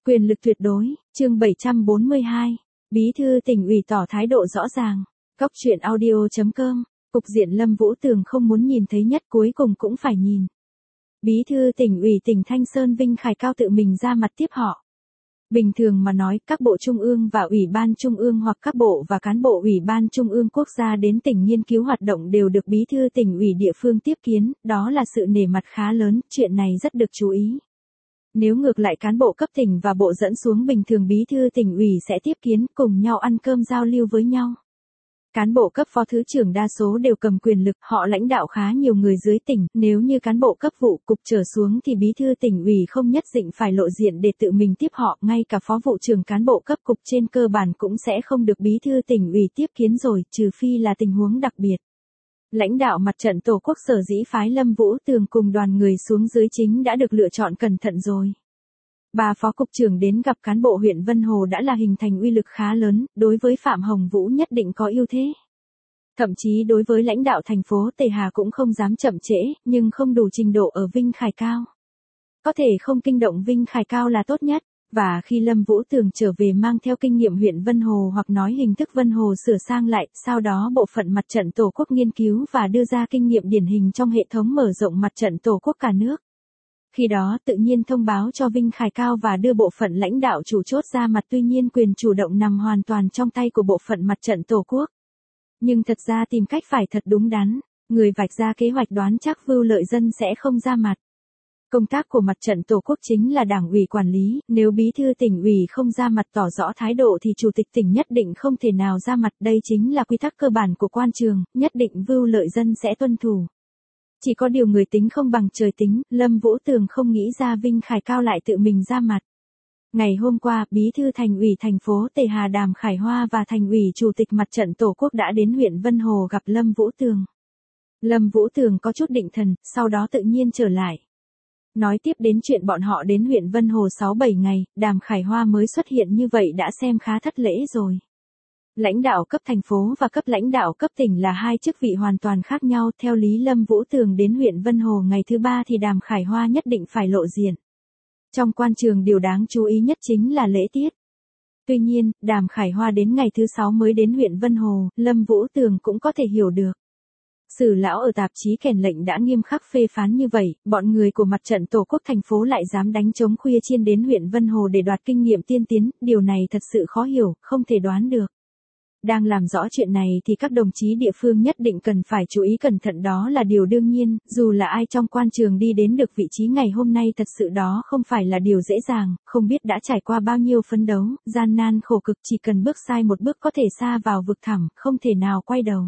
Quyền lực tuyệt đối, chương 742. Bí thư tỉnh ủy tỏ thái độ rõ ràng. Cóc truyện audio.com. Cục diện Lâm Vũ Tường không muốn nhìn thấy nhất cuối cùng cũng phải nhìn. Bí thư tỉnh ủy tỉnh Thanh Sơn Vinh Khải Cao tự mình ra mặt tiếp họ. Bình thường mà nói, các bộ trung ương và ủy ban trung ương hoặc các bộ và cán bộ ủy ban trung ương quốc gia đến tỉnh nghiên cứu hoạt động đều được bí thư tỉnh ủy địa phương tiếp kiến, đó là sự nể mặt khá lớn, chuyện này rất được chú ý. Nếu ngược lại cán bộ cấp tỉnh và bộ dẫn xuống bình thường bí thư tỉnh ủy sẽ tiếp kiến cùng nhau ăn cơm giao lưu với nhau. Cán bộ cấp phó thứ trưởng đa số đều cầm quyền lực, họ lãnh đạo khá nhiều người dưới tỉnh, nếu như cán bộ cấp vụ cục trở xuống thì bí thư tỉnh ủy không nhất định phải lộ diện để tự mình tiếp họ, ngay cả phó vụ trưởng cán bộ cấp cục trên cơ bản cũng sẽ không được bí thư tỉnh ủy tiếp kiến rồi, trừ phi là tình huống đặc biệt. Lãnh đạo mặt trận Tổ quốc sở dĩ phái Lâm Vũ Tường cùng đoàn người xuống dưới chính đã được lựa chọn cẩn thận rồi. Bà phó cục trưởng đến gặp cán bộ huyện Vân Hồ đã là hình thành uy lực khá lớn, đối với Phạm Hồng Vũ nhất định có ưu thế. Thậm chí đối với lãnh đạo thành phố Tề Hà cũng không dám chậm trễ, nhưng không đủ trình độ ở Vinh Khải Cao. Có thể không kinh động Vinh Khải Cao là tốt nhất, và khi Lâm Vũ Tường trở về mang theo kinh nghiệm huyện Vân Hồ hoặc nói hình thức Vân Hồ sửa sang lại, sau đó bộ phận mặt trận Tổ quốc nghiên cứu và đưa ra kinh nghiệm điển hình trong hệ thống mở rộng mặt trận Tổ quốc cả nước. Khi đó tự nhiên thông báo cho Vinh Khải Cao và đưa bộ phận lãnh đạo chủ chốt ra mặt, tuy nhiên quyền chủ động nằm hoàn toàn trong tay của bộ phận mặt trận Tổ quốc. Nhưng thật ra tìm cách phải thật đúng đắn, người vạch ra kế hoạch đoán chắc Vưu Lợi Dân sẽ không ra mặt. Công tác của mặt trận Tổ quốc chính là đảng ủy quản lý, nếu bí thư tỉnh ủy không ra mặt tỏ rõ thái độ thì chủ tịch tỉnh nhất định không thể nào ra mặt, đây chính là quy tắc cơ bản của quan trường, nhất định Vưu Lợi Dân sẽ tuân thủ. Chỉ có điều người tính không bằng trời tính, Lâm Vũ Tường không nghĩ ra Vinh Khải Cao lại tự mình ra mặt. Ngày hôm qua, bí thư thành ủy thành phố Tề Hà Đàm Khải Hoa và thành ủy chủ tịch mặt trận Tổ quốc đã đến huyện Vân Hồ gặp Lâm Vũ Tường. Lâm Vũ Tường có chút định thần, sau đó tự nhiên trở lại. Nói tiếp đến chuyện bọn họ đến huyện Vân Hồ 6-7 ngày, Đàm Khải Hoa mới xuất hiện như vậy đã xem khá thất lễ rồi. Lãnh đạo cấp thành phố và cấp lãnh đạo cấp tỉnh là hai chức vị hoàn toàn khác nhau, theo lý Lâm Vũ Tường đến huyện Vân Hồ ngày thứ 3 thì Đàm Khải Hoa nhất định phải lộ diện. Trong quan trường điều đáng chú ý nhất chính là lễ tiết. Tuy nhiên, Đàm Khải Hoa đến ngày thứ 6 mới đến huyện Vân Hồ, Lâm Vũ Tường cũng có thể hiểu được. Sử lão ở tạp chí Kèn Lệnh đã nghiêm khắc phê phán như vậy, bọn người của mặt trận Tổ quốc thành phố lại dám đánh trống khuya chiên đến huyện Vân Hồ để đoạt kinh nghiệm tiên tiến, điều này thật sự khó hiểu, không thể đoán được. Đang làm rõ chuyện này thì các đồng chí địa phương nhất định cần phải chú ý cẩn thận, đó là điều đương nhiên, dù là ai trong quan trường đi đến được vị trí ngày hôm nay thật sự đó không phải là điều dễ dàng, không biết đã trải qua bao nhiêu phấn đấu, gian nan khổ cực, chỉ cần bước sai một bước có thể sa vào vực thẳm, không thể nào quay đầu.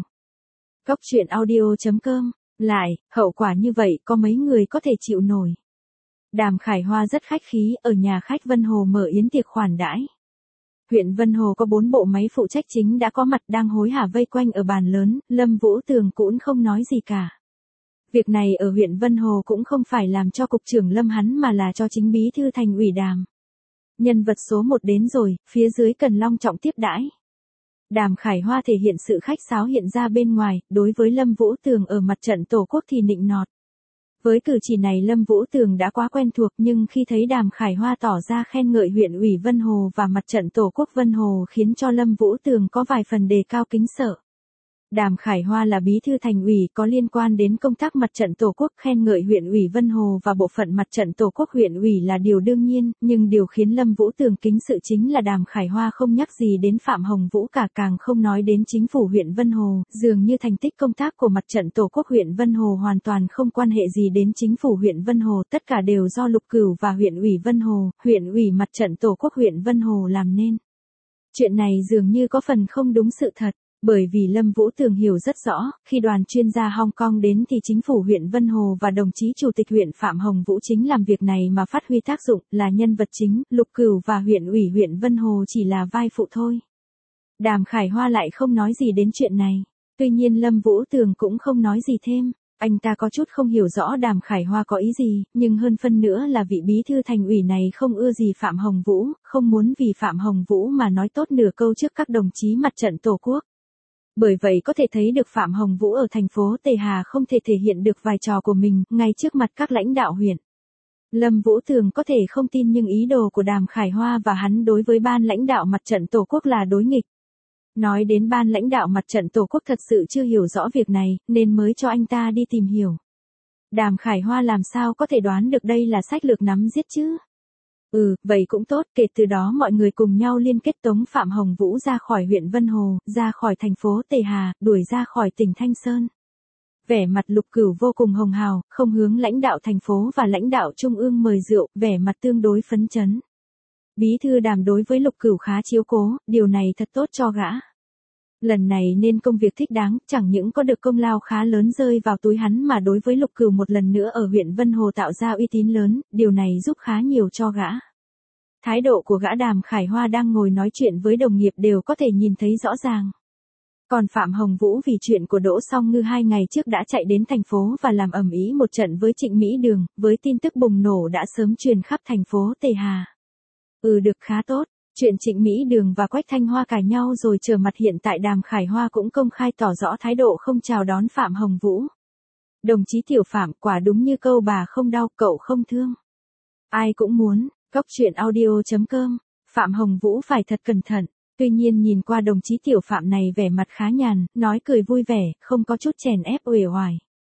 Cóc truyện audio.com. Lại, hậu quả như vậy có mấy người có thể chịu nổi. Đàm Khải Hoa rất khách khí, ở nhà khách Vân Hồ mở yến tiệc khoản đãi. Huyện Vân Hồ có 4 bộ máy phụ trách chính đã có mặt đang hối hả vây quanh ở bàn lớn, Lâm Vũ Tường cũng không nói gì cả. Việc này ở huyện Vân Hồ cũng không phải làm cho cục trưởng Lâm hắn mà là cho chính bí thư thành ủy Đàm. Nhân vật số 1 đến rồi, phía dưới cần long trọng tiếp đãi. Đàm Khải Hoa thể hiện sự khách sáo hiện ra bên ngoài, đối với Lâm Vũ Tường ở mặt trận Tổ quốc thì nịnh nọt. Với cử chỉ này Lâm Vũ Tường đã quá quen thuộc, nhưng khi thấy Đàm Khải Hoa tỏ ra khen ngợi huyện ủy Vân Hồ và mặt trận Tổ quốc Vân Hồ khiến cho Lâm Vũ Tường có vài phần đề cao kính sợ. Đàm Khải Hoa là bí thư thành ủy có liên quan đến công tác mặt trận Tổ quốc, khen ngợi huyện ủy Vân Hồ và bộ phận mặt trận Tổ quốc huyện ủy là điều đương nhiên, nhưng điều khiến Lâm Vũ Tường kính sự chính là Đàm Khải Hoa không nhắc gì đến Phạm Hồng Vũ cả, càng không nói đến chính phủ huyện Vân Hồ, dường như thành tích công tác của mặt trận Tổ quốc huyện Vân Hồ hoàn toàn không quan hệ gì đến chính phủ huyện Vân Hồ, tất cả đều do Lục Cửu và huyện ủy Vân Hồ, huyện ủy mặt trận Tổ quốc huyện Vân Hồ làm nên. Chuyện này dường như có phần không đúng sự thật. Bởi vì Lâm Vũ Tường hiểu rất rõ, khi đoàn chuyên gia Hong Kong đến thì chính phủ huyện Vân Hồ và đồng chí chủ tịch huyện Phạm Hồng Vũ chính làm việc này mà phát huy tác dụng, là nhân vật chính, Lục Cửu và huyện ủy huyện Vân Hồ chỉ là vai phụ thôi. Đàm Khải Hoa lại không nói gì đến chuyện này. Tuy nhiên Lâm Vũ Tường cũng không nói gì thêm. Anh ta có chút không hiểu rõ Đàm Khải Hoa có ý gì, nhưng hơn phân nữa là vị bí thư thành ủy này không ưa gì Phạm Hồng Vũ, không muốn vì Phạm Hồng Vũ mà nói tốt nửa câu trước các đồng chí mặt trận Tổ quốc. Bởi vậy có thể thấy được Phạm Hồng Vũ ở thành phố Tề Hà không thể thể hiện được vai trò của mình ngay trước mặt các lãnh đạo huyện. Lâm Vũ Tường có thể không tin nhưng ý đồ của Đàm Khải Hoa và hắn đối với ban lãnh đạo mặt trận Tổ quốc là đối nghịch. Nói đến ban lãnh đạo mặt trận Tổ quốc thật sự chưa hiểu rõ việc này, nên mới cho anh ta đi tìm hiểu. Đàm Khải Hoa làm sao có thể đoán được đây là sách lược nắm giết chứ? Vậy cũng tốt, kể từ đó mọi người cùng nhau liên kết tống Phạm Hồng Vũ ra khỏi huyện Vân Hồ, ra khỏi thành phố Tề Hà, đuổi ra khỏi tỉnh Thanh Sơn. Vẻ mặt Lục Cửu vô cùng hồng hào, không hướng lãnh đạo thành phố và lãnh đạo trung ương mời rượu, vẻ mặt tương đối phấn chấn. Bí thư Đàm đối với Lục Cửu khá chiếu cố, điều này thật tốt cho gã. Lần này nên công việc thích đáng, chẳng những có được công lao khá lớn rơi vào túi hắn mà đối với Lục Cửu một lần nữa ở huyện Vân Hồ tạo ra uy tín lớn, điều này giúp khá nhiều cho gã. Thái độ của gã Đàm Khải Hoa đang ngồi nói chuyện với đồng nghiệp đều có thể nhìn thấy rõ ràng. Còn Phạm Hồng Vũ vì chuyện của Đỗ Song Ngư 2 ngày trước đã chạy đến thành phố và làm ầm ĩ một trận với Trịnh Mỹ Đường, với tin tức bùng nổ đã sớm truyền khắp thành phố Tề Hà. Được khá tốt, chuyện Trịnh Mỹ Đường và Quách Thanh Hoa cãi nhau rồi trở mặt hiện tại Đàm Khải Hoa cũng công khai tỏ rõ thái độ không chào đón Phạm Hồng Vũ. Đồng chí Tiểu Phạm, quả đúng như câu bà không đau cậu không thương. Ai cũng muốn, Cóc Truyện Audio.com, Phạm Hồng Vũ phải thật cẩn thận. Tuy nhiên nhìn qua đồng chí Tiểu Phạm này vẻ mặt khá nhàn, nói cười vui vẻ, không có chút chèn ép uể oải.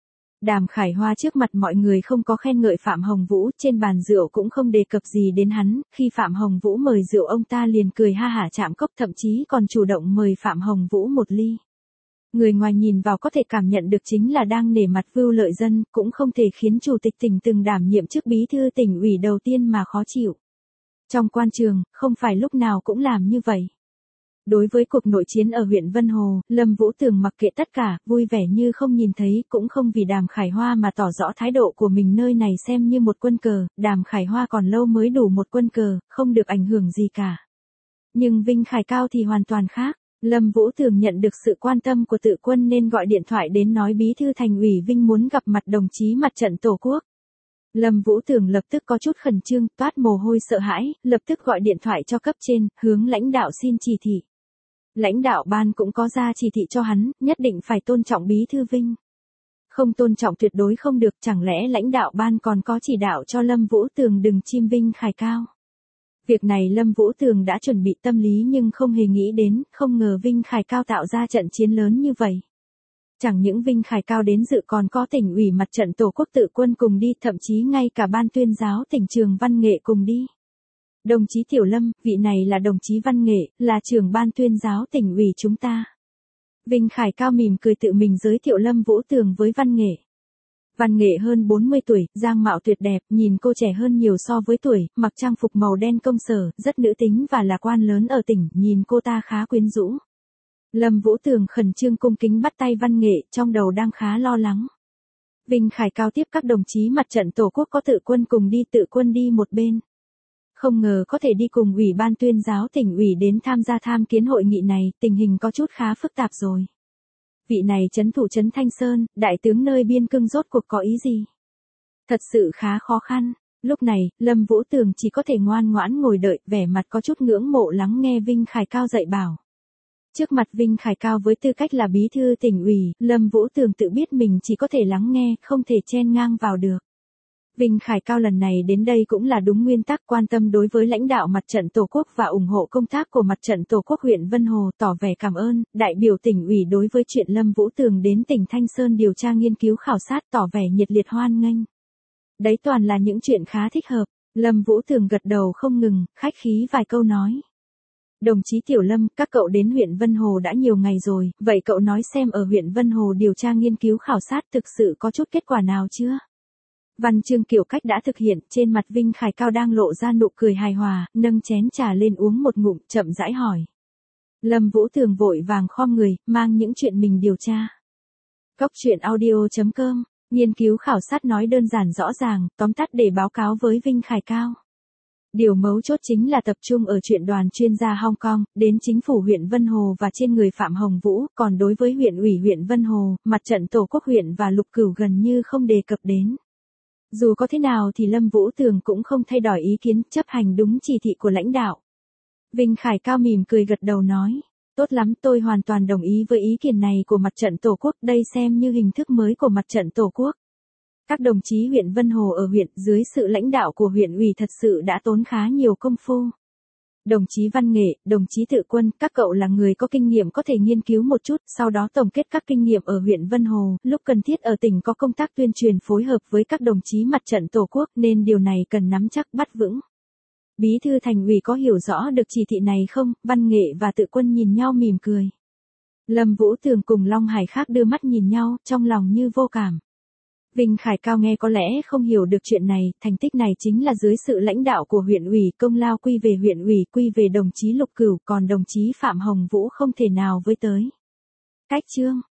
Đàm Khải Hoa trước mặt mọi người không có khen ngợi Phạm Hồng Vũ, trên bàn rượu cũng không đề cập gì đến hắn, khi Phạm Hồng Vũ mời rượu ông ta liền cười ha hả chạm cốc, thậm chí còn chủ động mời Phạm Hồng Vũ một ly. Người ngoài nhìn vào có thể cảm nhận được chính là đang nể mặt vưu lợi dân, cũng không thể khiến chủ tịch tỉnh từng đảm nhiệm chức bí thư tỉnh ủy đầu tiên mà khó chịu. Trong quan trường, không phải lúc nào cũng làm như vậy. Đối với cuộc nội chiến ở huyện Vân Hồ, Lâm Vũ Tường mặc kệ tất cả, vui vẻ như không nhìn thấy, cũng không vì Đàm Khải Hoa mà tỏ rõ thái độ của mình nơi này xem như một quân cờ, Đàm Khải Hoa còn lâu mới đủ một quân cờ, không được ảnh hưởng gì cả. Nhưng Vinh Khải Cao thì hoàn toàn khác, Lâm Vũ Tường nhận được sự quan tâm của Tự Quân nên gọi điện thoại đến nói bí thư thành ủy Vinh muốn gặp mặt đồng chí mặt trận Tổ quốc. Lâm Vũ Tường lập tức có chút khẩn trương, toát mồ hôi sợ hãi, lập tức gọi điện thoại cho cấp trên, hướng lãnh đạo xin chỉ thị. Lãnh đạo ban cũng có ra chỉ thị cho hắn, nhất định phải tôn trọng bí thư Vinh. Không tôn trọng tuyệt đối không được, chẳng lẽ lãnh đạo ban còn có chỉ đạo cho Lâm Vũ Tường đừng chim Vinh Khải Cao. Việc này Lâm Vũ Tường đã chuẩn bị tâm lý nhưng không hề nghĩ đến, không ngờ Vinh Khải Cao tạo ra trận chiến lớn như vậy. Chẳng những Vinh Khải Cao đến dự còn có tỉnh ủy mặt trận Tổ quốc Tự Quân cùng đi, thậm chí ngay cả ban tuyên giáo tỉnh trường văn nghệ cùng đi. Đồng chí Tiểu Lâm, vị này là đồng chí văn nghệ, là trưởng ban tuyên giáo tỉnh ủy chúng ta. Vinh Khải Cao mỉm cười tự mình giới thiệu Lâm Vũ Tường với văn nghệ. Văn nghệ hơn 40 tuổi, giang mạo tuyệt đẹp, nhìn cô trẻ hơn nhiều so với tuổi, mặc trang phục màu đen công sở, rất nữ tính và là quan lớn ở tỉnh, nhìn cô ta khá quyến rũ. Lâm Vũ Tường khẩn trương cung kính bắt tay văn nghệ, trong đầu đang khá lo lắng. Vinh Khải Cao tiếp các đồng chí mặt trận Tổ quốc có Tự Quân cùng đi, Tự Quân đi một bên. Không ngờ có thể đi cùng Ủy ban tuyên giáo tỉnh ủy đến tham gia tham kiến hội nghị này, tình hình có chút khá phức tạp rồi. Vị này trấn thủ trấn Thanh Sơn, đại tướng nơi biên cương rốt cuộc có ý gì? Thật sự khá khó khăn. Lúc này, Lâm Vũ Tường chỉ có thể ngoan ngoãn ngồi đợi, vẻ mặt có chút ngưỡng mộ lắng nghe Vinh Khải Cao dạy bảo. Trước mặt Vinh Khải Cao với tư cách là bí thư tỉnh ủy, Lâm Vũ Tường tự biết mình chỉ có thể lắng nghe, không thể chen ngang vào được. Vinh Khải Cao lần này đến đây cũng là đúng nguyên tắc, quan tâm đối với lãnh đạo mặt trận Tổ quốc và ủng hộ công tác của mặt trận Tổ quốc huyện Vân Hồ, tỏ vẻ cảm ơn, đại biểu tỉnh ủy đối với chuyện Lâm Vũ Tường đến tỉnh Thanh Sơn điều tra nghiên cứu khảo sát, tỏ vẻ nhiệt liệt hoan nghênh. Đấy toàn là những chuyện khá thích hợp, Lâm Vũ Tường gật đầu không ngừng, khách khí vài câu nói. Đồng chí Tiểu Lâm, các cậu đến huyện Vân Hồ đã nhiều ngày rồi, vậy cậu nói xem ở huyện Vân Hồ điều tra nghiên cứu khảo sát thực sự có chút kết quả nào chưa? Văn chương kiểu cách đã thực hiện, trên mặt Vinh Khải Cao đang lộ ra nụ cười hài hòa, nâng chén trà lên uống một ngụm, chậm rãi hỏi. Lâm Vũ Tường vội vàng khom người, mang những chuyện mình điều tra. Cóc Truyện Audio.com, nghiên cứu khảo sát nói đơn giản rõ ràng, tóm tắt để báo cáo với Vinh Khải Cao. Điều mấu chốt chính là tập trung ở chuyện đoàn chuyên gia Hong Kong, đến chính phủ huyện Vân Hồ và trên người Phạm Hồng Vũ, còn đối với huyện ủy huyện Vân Hồ, mặt trận Tổ quốc huyện và Lục Cửu gần như không đề cập đến. Dù có thế nào thì Lâm Vũ Tường cũng không thay đổi ý kiến, chấp hành đúng chỉ thị của lãnh đạo. Vinh Khải Cao mỉm cười gật đầu nói, tốt lắm, tôi hoàn toàn đồng ý với ý kiến này của mặt trận Tổ quốc, đây xem như hình thức mới của mặt trận Tổ quốc. Các đồng chí huyện Vân Hồ ở huyện dưới sự lãnh đạo của huyện ủy thật sự đã tốn khá nhiều công phu. Đồng chí Văn Nghệ, đồng chí Tự Quân, các cậu là người có kinh nghiệm có thể nghiên cứu một chút, sau đó tổng kết các kinh nghiệm ở huyện Vân Hồ, lúc cần thiết ở tỉnh có công tác tuyên truyền phối hợp với các đồng chí mặt trận Tổ quốc nên điều này cần nắm chắc bắt vững. Bí thư Thành ủy có hiểu rõ được chỉ thị này không? Văn Nghệ và Tự Quân nhìn nhau mỉm cười. Lâm Vũ Tường cùng Long Hải Khác đưa mắt nhìn nhau, trong lòng như vô cảm. Vinh Khải Cao nghe có lẽ không hiểu được chuyện này, thành tích này chính là dưới sự lãnh đạo của huyện ủy, công lao quy về huyện ủy, quy về đồng chí Lục Cửu, còn đồng chí Phạm Hồng Vũ không thể nào với tới. Cách chương